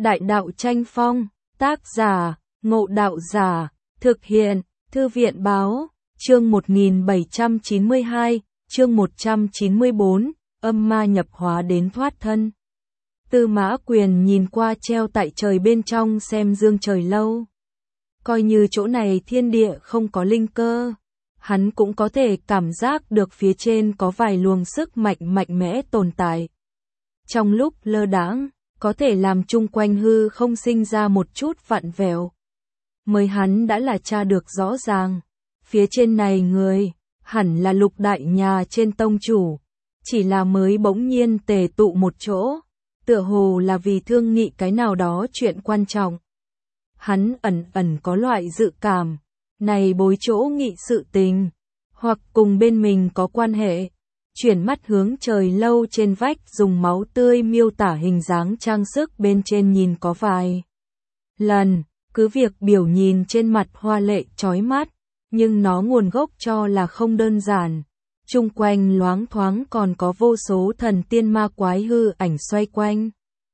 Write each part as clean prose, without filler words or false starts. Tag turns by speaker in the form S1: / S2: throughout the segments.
S1: Đại đạo tranh phong, tác giả, Ngộ Đạo Giả, thực hiện, Thư viện báo, chương 1792, chương 194, âm ma nhập hóa đến thoát thân. Tư Mã Quyền nhìn qua treo tại trời bên trong xem dương trời lâu. Coi như chỗ này thiên địa không có linh cơ, hắn cũng có thể cảm giác được phía trên có vài luồng sức mạnh mạnh mẽ tồn tại. Trong lúc lơ đãng, có thể làm chung quanh hư không sinh ra một chút vặn vẹo. Mới hắn đã là tra được rõ ràng, phía trên này người, hẳn là Lục đại nhà trên tông chủ, chỉ là mới bỗng nhiên tề tụ một chỗ, tựa hồ là vì thương nghị cái nào đó chuyện quan trọng. Hắn ẩn ẩn có loại dự cảm, này bối chỗ nghị sự tình, hoặc cùng bên mình có quan hệ. Chuyển mắt hướng trời lâu trên vách dùng máu tươi miêu tả hình dáng trang sức bên trên nhìn có vài lần, cứ việc biểu nhìn trên mặt hoa lệ chói mắt, nhưng nó nguồn gốc cho là không đơn giản. Chung quanh loáng thoáng còn có vô số thần tiên ma quái hư ảnh xoay quanh.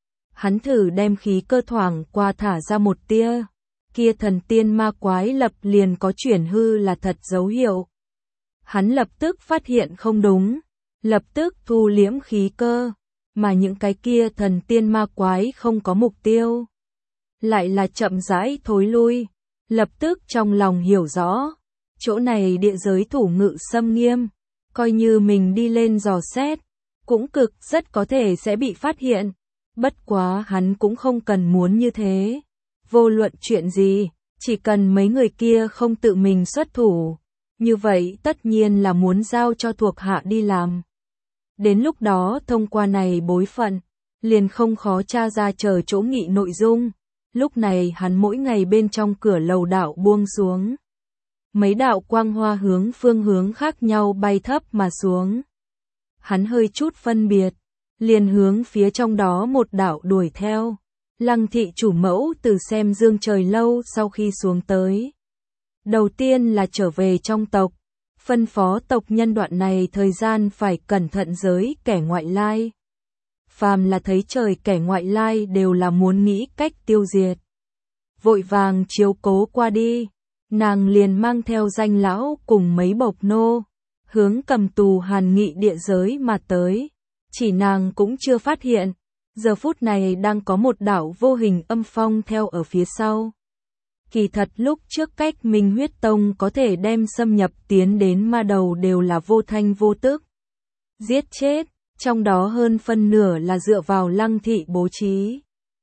S1: Hắn thử đem khí cơ thoảng qua thả ra một tia, kia thần tiên ma quái lập liền có chuyển hư là thật dấu hiệu. Hắn lập tức phát hiện không đúng, lập tức thu liễm khí cơ, mà những cái kia thần tiên ma quái không có mục tiêu, lại là chậm rãi thối lui, lập tức trong lòng hiểu rõ, chỗ này địa giới thủ ngự xâm nghiêm, coi như mình đi lên dò xét, cũng cực rất có thể sẽ bị phát hiện, bất quá hắn cũng không cần muốn như thế, vô luận chuyện gì, chỉ cần mấy người kia không tự mình xuất thủ, như vậy tất nhiên là muốn giao cho thuộc hạ đi làm. Đến lúc đó thông qua này bối phận, liền không khó tra ra chờ chỗ nghị nội dung. Lúc này hắn mỗi ngày bên trong cửa lầu đạo buông xuống. Mấy đạo quang hoa hướng phương hướng khác nhau bay thấp mà xuống. Hắn hơi chút phân biệt, liền hướng phía trong đó một đạo đuổi theo. Lăng thị chủ mẫu từ xem dương trời lâu sau khi xuống tới. Đầu tiên là trở về trong tộc, phân phó tộc nhân đoạn này thời gian phải cẩn thận giới kẻ ngoại lai. Phàm là thấy trời kẻ ngoại lai đều là muốn nghĩ cách tiêu diệt. Vội vàng chiếu cố qua đi, nàng liền mang theo danh lão cùng mấy bộc nô, hướng Cầm Tù Hàn Nghị địa giới mà tới. Chỉ nàng cũng chưa phát hiện, giờ phút này đang có một đạo vô hình âm phong theo ở phía sau. Kỳ thật lúc trước cách Minh Huyết Tông có thể đem xâm nhập tiến đến ma đầu đều là vô thanh vô tức. Giết chết, trong đó hơn phân nửa là dựa vào Lăng thị bố trí.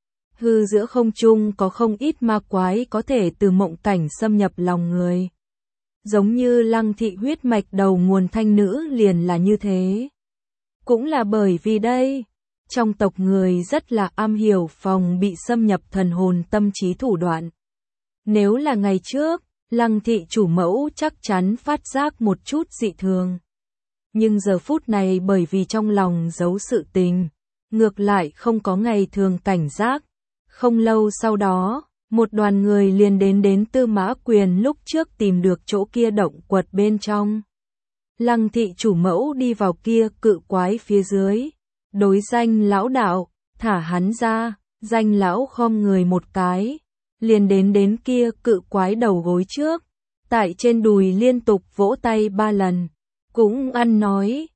S1: Hư giữa không trung có không ít ma quái có thể từ mộng cảnh xâm nhập lòng người. Giống như Lăng thị huyết mạch đầu nguồn thanh nữ liền là như thế. Cũng là bởi vì đây, trong tộc người rất là am hiểu phòng bị xâm nhập thần hồn tâm trí thủ đoạn. Nếu là ngày trước, Lăng thị chủ mẫu chắc chắn phát giác một chút dị thường. Nhưng giờ phút này bởi vì trong lòng giấu sự tình, ngược lại không có ngày thường cảnh giác. Không lâu sau đó, một đoàn người liền đến Tư Mã Quyền lúc trước tìm được chỗ kia động quật bên trong. Lăng thị chủ mẫu đi vào kia cự quái phía dưới, đối danh lão đạo, thả hắn ra, danh lão khom người một cái, liền đến kia cự quái đầu gối trước, tại trên đùi liên tục vỗ tay 3 lần, cũng ăn nói,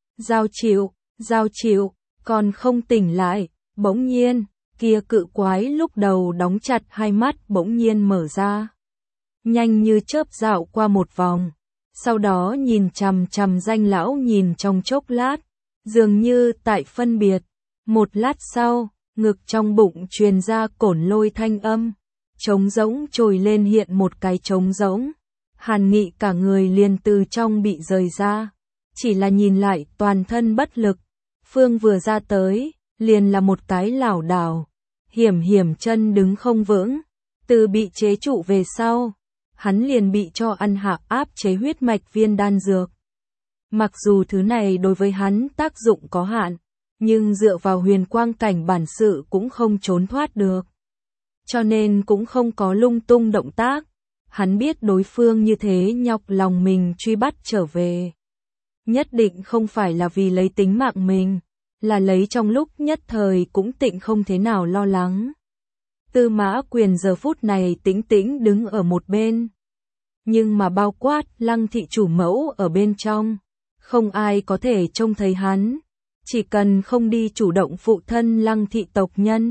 S1: giao chịu, còn không tỉnh lại, bỗng nhiên, kia cự quái lúc đầu đóng chặt hai mắt bỗng nhiên mở ra. Nhanh như chớp dạo qua một vòng, sau đó nhìn chằm chằm danh lão nhìn trong chốc lát, dường như tại phân biệt, một lát sau, ngực trong bụng truyền ra cổn lôi thanh âm, trống rỗng trồi lên hiện một cái trống rỗng, Hàn Nghị cả người liền từ trong bị rời ra, chỉ là nhìn lại toàn thân bất lực, phương vừa ra tới, liền là một cái lảo đảo, hiểm chân đứng không vững, từ bị chế trụ về sau, hắn liền bị cho ăn hạ áp chế huyết mạch viên đan dược. Mặc dù thứ này đối với hắn tác dụng có hạn, nhưng dựa vào huyền quang cảnh bản sự cũng không trốn thoát được. Cho nên cũng không có lung tung động tác, hắn biết đối phương như thế nhọc lòng mình truy bắt trở về. Nhất định không phải là vì lấy tính mạng mình, là lấy trong lúc nhất thời cũng tịnh không thế nào lo lắng. Tư Mã Quyền giờ phút này tĩnh tĩnh đứng ở một bên. Nhưng mà bao quát Lăng thị chủ mẫu ở bên trong, không ai có thể trông thấy hắn. Chỉ cần không đi chủ động phụ thân Lăng thị tộc nhân,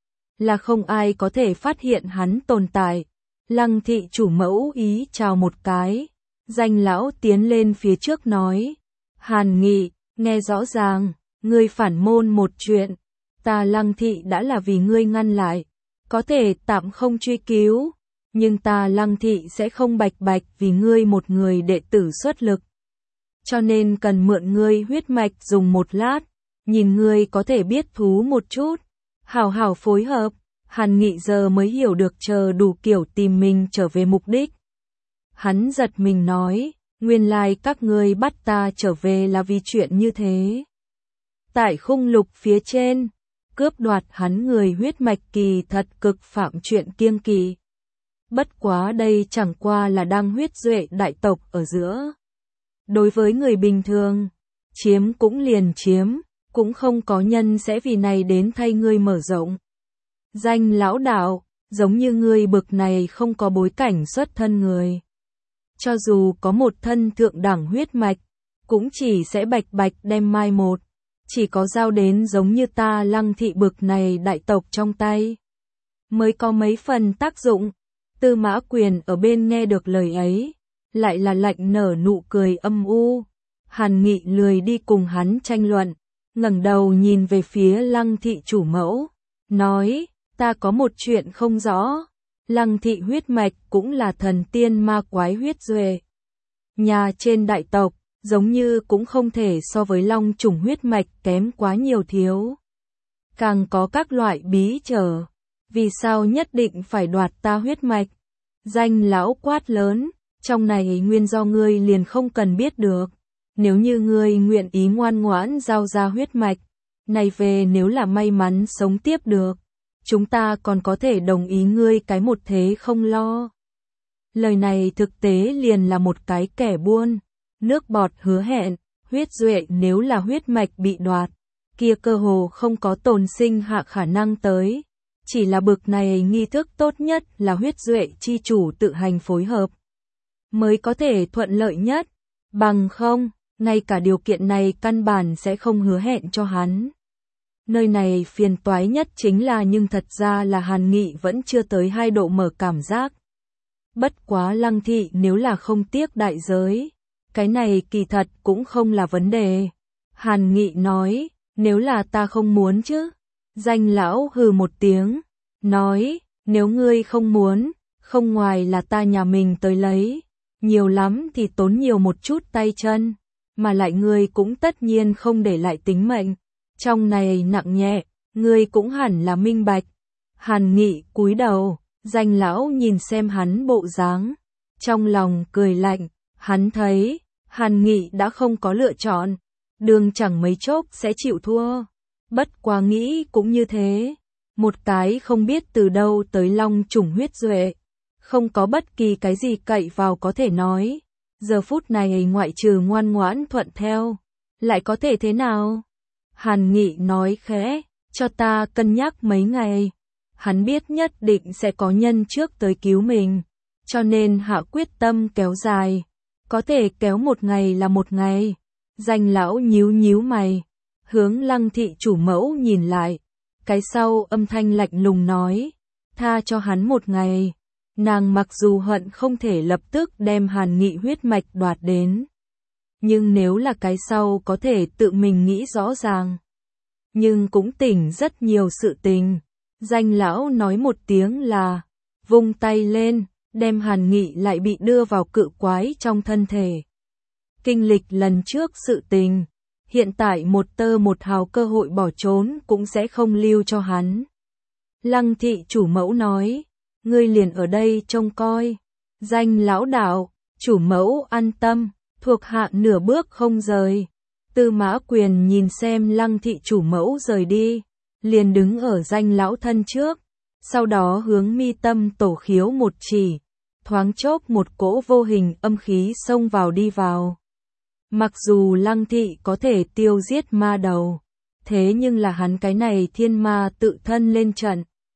S1: là không ai có thể phát hiện hắn tồn tại. Lăng thị chủ mẫu ý chào một cái, Danh lão tiến lên phía trước nói, Hàn Nghị, nghe rõ ràng, ngươi phản môn một chuyện, ta Lăng thị đã là vì ngươi ngăn lại, có thể tạm không truy cứu, nhưng ta Lăng thị sẽ không bạch bạch vì ngươi một người đệ tử xuất lực. Cho nên cần mượn ngươi huyết mạch dùng một lát, nhìn ngươi có thể biết thú một chút, hảo hảo phối hợp. Hàn Nghị giờ mới hiểu được chờ đủ kiểu tìm mình trở về mục đích. Hắn giật mình nói, nguyên lai các ngươi bắt ta trở về là vì chuyện như thế. Tại khung lục phía trên, cướp đoạt hắn người huyết mạch kỳ thật cực phạm chuyện kiêng kỵ. Bất quá đây chẳng qua là đang huyết duệ đại tộc ở giữa. Đối với người bình thường, chiếm cũng liền chiếm, cũng không có nhân sẽ vì này đến thay ngươi mở rộng. Danh lão đạo, giống như ngươi bực này không có bối cảnh xuất thân người. Cho dù có một thân thượng đẳng huyết mạch, cũng chỉ sẽ bạch bạch đem mai một. Chỉ có giao đến giống như ta Lăng thị bực này đại tộc trong tay, mới có mấy phần tác dụng. Tư Mã Quyền ở bên nghe được lời ấy, lại là lạnh nở nụ cười âm u. Hàn Nghị lười đi cùng hắn tranh luận, ngẩng đầu nhìn về phía Lăng thị chủ mẫu, nói, ta có một chuyện không rõ, Lăng thị huyết mạch cũng là thần tiên ma quái huyết duệ. Nhà trên đại tộc, giống như cũng không thể so với long chủng huyết mạch kém quá nhiều thiếu. Càng có các loại bí trở, vì sao nhất định phải đoạt ta huyết mạch? Danh lão quát lớn, trong này nguyên do ngươi liền không cần biết được. Nếu như ngươi nguyện ý ngoan ngoãn giao ra huyết mạch, này về nếu là may mắn sống tiếp được, chúng ta còn có thể đồng ý ngươi cái một thế không lo. Lời này thực tế liền là một cái kẻ buôn, nước bọt hứa hẹn, huyết duệ nếu là huyết mạch bị đoạt, kia cơ hồ không có tồn sinh hạ khả năng tới. Chỉ là bực này nghi thức tốt nhất là huyết duệ chi chủ tự hành phối hợp, mới có thể thuận lợi nhất, bằng không, ngay cả điều kiện này căn bản sẽ không hứa hẹn cho hắn. Nơi này phiền toái nhất chính là nhưng thật ra là Hàn Nghị vẫn chưa tới 2 độ mở cảm giác. Bất quá Lăng thị nếu là không tiếc đại giới, cái này kỳ thật cũng không là vấn đề. Hàn Nghị nói, nếu là ta không muốn chứ. Danh lão hừ một tiếng, nói, nếu ngươi không muốn, không ngoài là ta nhà mình tới lấy, nhiều lắm thì tốn nhiều một chút tay chân, mà lại ngươi cũng tất nhiên không để lại tính mệnh. Trong này nặng nhẹ, ngươi cũng hẳn là minh bạch. Hàn Nghị cúi đầu, danh lão nhìn xem hắn bộ dáng, trong lòng cười lạnh, hắn thấy, Hàn Nghị đã không có lựa chọn, đường chẳng mấy chốc sẽ chịu thua. Bất quá nghĩ cũng như thế, một cái không biết từ đâu tới long chủng huyết duệ, không có bất kỳ cái gì cậy vào có thể nói, giờ phút này ngoại trừ ngoan ngoãn thuận theo, lại có thể thế nào? Hàn Nghị nói khẽ, cho ta cân nhắc mấy ngày. Hắn biết nhất định sẽ có nhân trước tới cứu mình, cho nên hạ quyết tâm kéo dài, có thể kéo một ngày là một ngày. Danh lão nhíu nhíu mày, hướng Lăng thị chủ mẫu nhìn lại, cái sau âm thanh lạnh lùng nói, tha cho hắn một ngày. Nàng mặc dù hận không thể lập tức đem Hàn Nghị huyết mạch đoạt đến, nhưng nếu là cái sau có thể tự mình nghĩ rõ ràng, nhưng cũng tỉnh rất nhiều sự tình. Danh lão nói một tiếng là, vung tay lên, đem Hàn Nghị lại bị đưa vào cự quái trong thân thể. Kinh lịch lần trước sự tình, hiện tại một tơ một hào cơ hội bỏ trốn cũng sẽ không lưu cho hắn. Lăng thị chủ mẫu nói, ngươi liền ở đây trông coi. Danh lão đạo, chủ mẫu an tâm, thuộc hạ nửa bước không rời. Tư Mã Quyền nhìn xem Lăng thị chủ mẫu rời đi, liền đứng ở danh lão thân trước, sau đó hướng mi tâm tổ khiếu một chỉ, thoáng chốc một cỗ vô hình âm khí xông vào đi vào. Mặc dù Lăng thị có thể tiêu giết ma đầu, thế nhưng là hắn cái này thiên ma tự thân lên trận,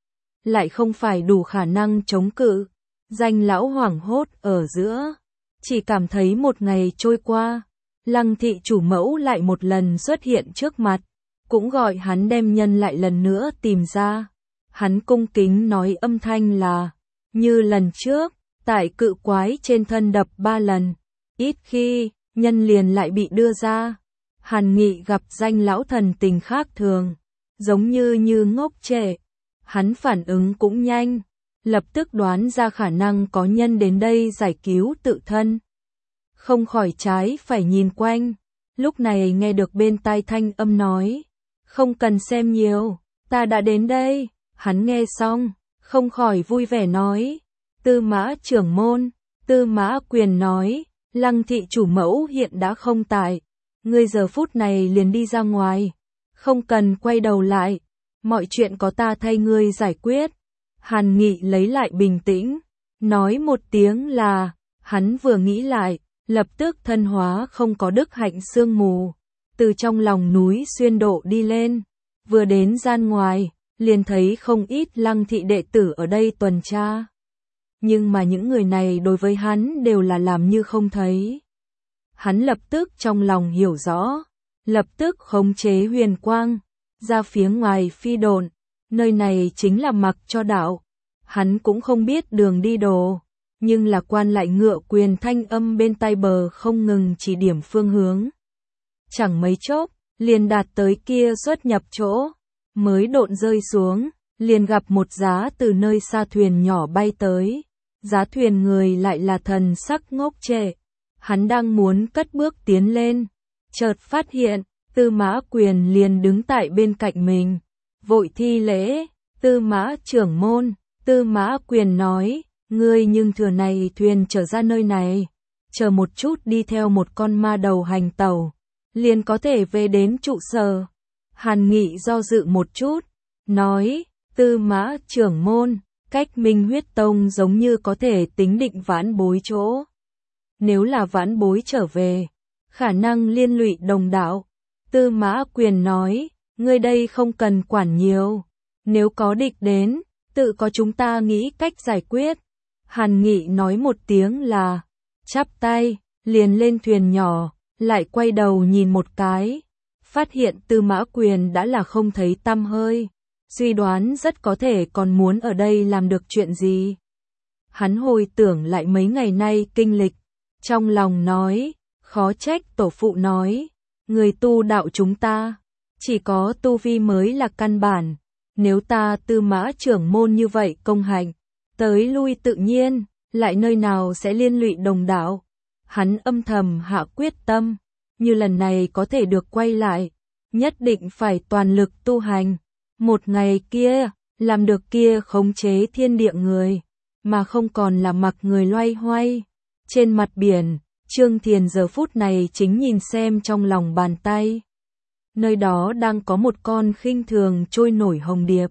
S1: lại không phải đủ khả năng chống cự. Danh lão hoảng hốt ở giữa, chỉ cảm thấy một ngày trôi qua, Lăng thị chủ mẫu lại một lần xuất hiện trước mặt, cũng gọi hắn đem nhân lại lần nữa tìm ra. Hắn cung kính nói âm thanh là, như lần trước, tại cự quái trên thân đập 3 lần, ít khi, nhân liền lại bị đưa ra. Hàn Nghị gặp danh lão thần tình khác thường, giống như ngốc trệ. Hắn phản ứng cũng nhanh, lập tức đoán ra khả năng có nhân đến đây giải cứu tự thân. Không khỏi trái phải nhìn quanh, lúc này nghe được bên tai thanh âm nói, không cần xem nhiều, ta đã đến đây. Hắn nghe xong, không khỏi vui vẻ nói, Tư Mã trưởng môn. Tư Mã Quyền nói, Lăng thị chủ mẫu hiện đã không tại, ngươi giờ phút này liền đi ra ngoài, không cần quay đầu lại, mọi chuyện có ta thay ngươi giải quyết. Hàn Nghị lấy lại bình tĩnh, nói một tiếng là, hắn vừa nghĩ lại, lập tức thân hóa không có đức hạnh sương mù, từ trong lòng núi xuyên độ đi lên, vừa đến gian ngoài, liền thấy không ít Lăng thị đệ tử ở đây tuần tra. Nhưng mà những người này đối với hắn đều là làm như không thấy. Hắn lập tức trong lòng hiểu rõ, lập tức khống chế huyền quang, ra phía ngoài phi độn, nơi này chính là mặc cho đạo. Hắn cũng không biết đường đi đồ, nhưng là quan lại ngựa quyền thanh âm bên tai bờ không ngừng chỉ điểm phương hướng. Chẳng mấy chốc, liền đạt tới kia xuất nhập chỗ, mới độn rơi xuống, liền gặp một giá từ nơi xa thuyền nhỏ bay tới. Giá thuyền người lại là thần sắc ngốc trệ, hắn đang muốn cất bước tiến lên, chợt phát hiện, Tư Mã Quyền liền đứng tại bên cạnh mình, vội thi lễ, Tư Mã trưởng môn. Tư Mã Quyền nói, ngươi nhưng thừa này thuyền trở ra nơi này, chờ một chút đi theo một con ma đầu hành tẩu, liền có thể về đến trụ sở. Hàn Nghị do dự một chút, nói, Tư Mã trưởng môn, cách Minh Huyết Tông giống như có thể tính định vãn bối chỗ. Nếu là vãn bối trở về, khả năng liên lụy đồng đạo. Tư Mã Quyền nói, ngươi đây không cần quản nhiều, nếu có địch đến, tự có chúng ta nghĩ cách giải quyết. Hàn Nghị nói một tiếng là, chắp tay, liền lên thuyền nhỏ, lại quay đầu nhìn một cái, phát hiện Tư Mã Quyền đã là không thấy tăm hơi, suy đoán rất có thể còn muốn ở đây làm được chuyện gì. Hắn hồi tưởng lại mấy ngày nay kinh lịch, trong lòng nói, khó trách tổ phụ nói, người tu đạo chúng ta, chỉ có tu vi mới là căn bản, nếu ta Tư Mã trưởng môn như vậy công hành, tới lui tự nhiên, lại nơi nào sẽ liên lụy đồng đạo. Hắn âm thầm hạ quyết tâm, như lần này có thể được quay lại, nhất định phải toàn lực tu hành. Một ngày kia, làm được kia khống chế thiên địa người, mà không còn là mặc người loay hoay. Trên mặt biển, Trương Thiền giờ phút này chính nhìn xem trong lòng bàn tay. Nơi đó đang có một con khinh thường trôi nổi hồng điệp.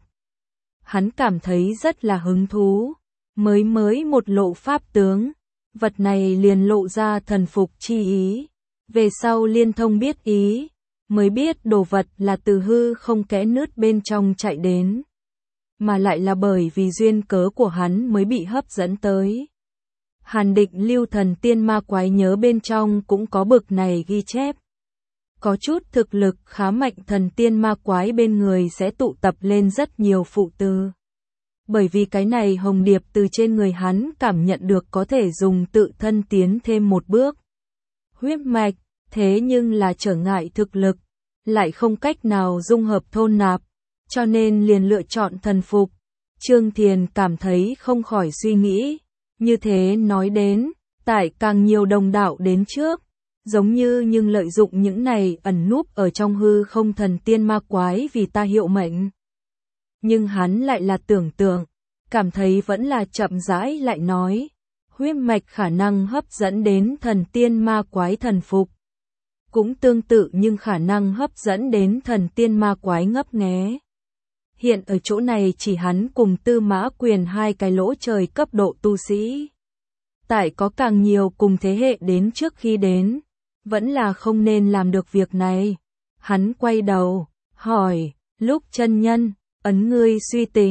S1: Hắn cảm thấy rất là hứng thú, mới một lộ pháp tướng, vật này liền lộ ra thần phục chi ý. Về sau liên thông biết ý, mới biết đồ vật là từ hư không kẽ nứt bên trong chạy đến, mà lại là bởi vì duyên cớ của hắn mới bị hấp dẫn tới. Hàn Định lưu thần tiên ma quái nhớ bên trong cũng có bực này ghi chép. Có chút thực lực khá mạnh thần tiên ma quái bên người sẽ tụ tập lên rất nhiều phụ từ. Bởi vì cái này hồng điệp từ trên người hắn cảm nhận được có thể dùng tự thân tiến thêm một bước. Huyết mạch, thế nhưng là trở ngại thực lực, lại không cách nào dung hợp thôn nạp, cho nên liền lựa chọn thần phục. Trương Thiền cảm thấy không khỏi suy nghĩ, như thế nói đến, tại càng nhiều đồng đạo đến trước, giống như nhưng lợi dụng những này ẩn núp ở trong hư không thần tiên ma quái vì ta hiệu mệnh. Nhưng hắn lại là tưởng tượng, cảm thấy vẫn là chậm rãi lại nói, huyết mạch khả năng hấp dẫn đến thần tiên ma quái thần phục. Cũng tương tự nhưng khả năng hấp dẫn đến thần tiên ma quái ngấp nghé. Hiện ở chỗ này chỉ hắn cùng Tư Mã Quyền hai cái lỗ trời cấp độ tu sĩ. Tại có càng nhiều cùng thế hệ đến trước khi đến, vẫn là không nên làm được việc này. Hắn quay đầu, hỏi, lúc chân nhân, ấn ngươi suy tính,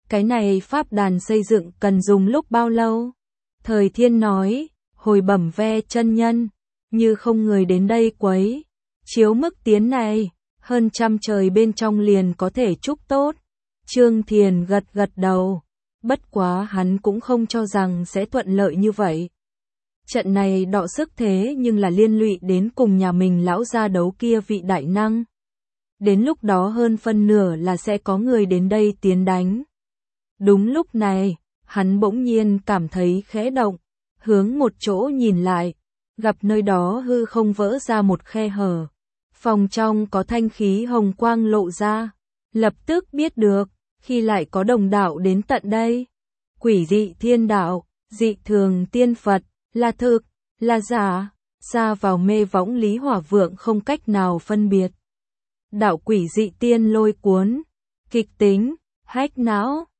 S1: cái này pháp đàn xây dựng cần dùng lúc bao lâu? Thời Thiên nói, hồi bẩm ve chân nhân, như không người đến đây quấy, chiếu mức tiến này, hơn trăm trời bên trong liền có thể chúc tốt. Trương Thiền gật gật đầu, bất quá hắn cũng không cho rằng sẽ thuận lợi như vậy. Trận này đọ sức thế nhưng là liên lụy đến cùng nhà mình lão gia đấu kia vị đại năng. Đến lúc đó hơn phân nửa là sẽ có người đến đây tiến đánh. Đúng lúc này, hắn bỗng nhiên cảm thấy khẽ động, hướng một chỗ nhìn lại, gặp nơi đó hư không vỡ ra một khe hở. Phòng trong có thanh khí hồng quang lộ ra, lập tức biết được, khi lại có đồng đạo đến tận đây. Quỷ dị thiên đạo, dị thường tiên Phật, là thực, là giả, ra vào mê võng Lý Hỏa Vượng không cách nào phân biệt. Đạo quỷ dị tiên lôi cuốn, kịch tính, hách não,